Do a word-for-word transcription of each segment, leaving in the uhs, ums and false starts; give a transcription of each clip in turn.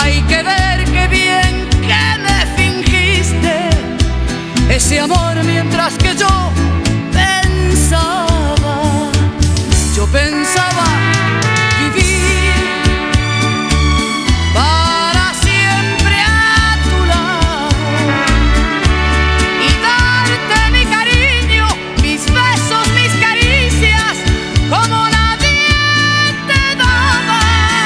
Hay que ver qué bien que me fingiste ese amor mientras que yo pensaba, yo pensaba vivir para siempre a tu lado y darte mi cariño, mis besos, mis caricias, como nadie te daba.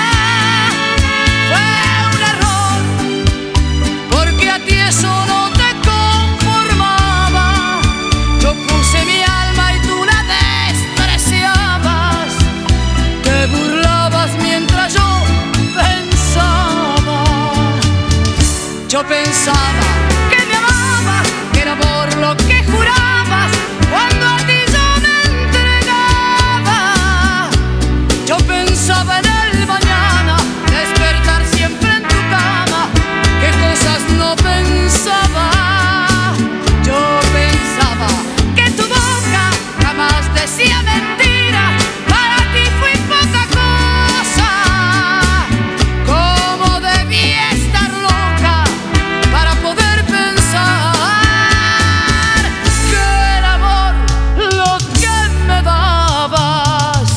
Fue un error, porque a ti eso no te conformaba. Yo puse mi alma y tú la despreciabas. Te burlabas mientras yo pensaba. Yo pensaba que me amabas, que era por lo que jurabas cuando a ti yo me entregaba. Yo pensaba en el mañana, despertar siempre en tu cama. ¿Qué cosas no pensaba? Yo pensaba que tu boca jamás decía mentira. Para ti fui poca cosa. Cómo debí estar loca para poder pensar que era amor lo que me dabas.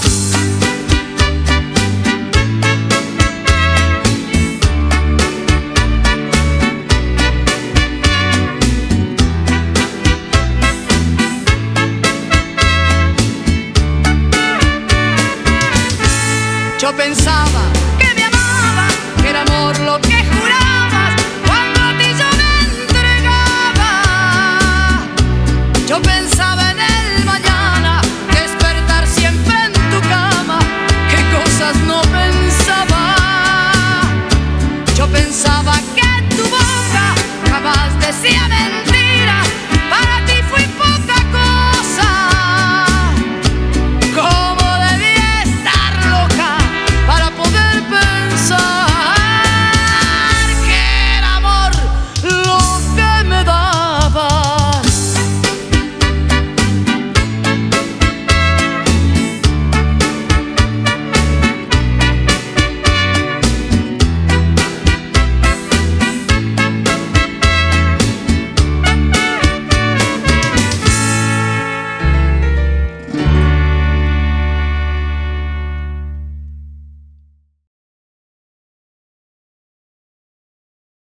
Yo pensaba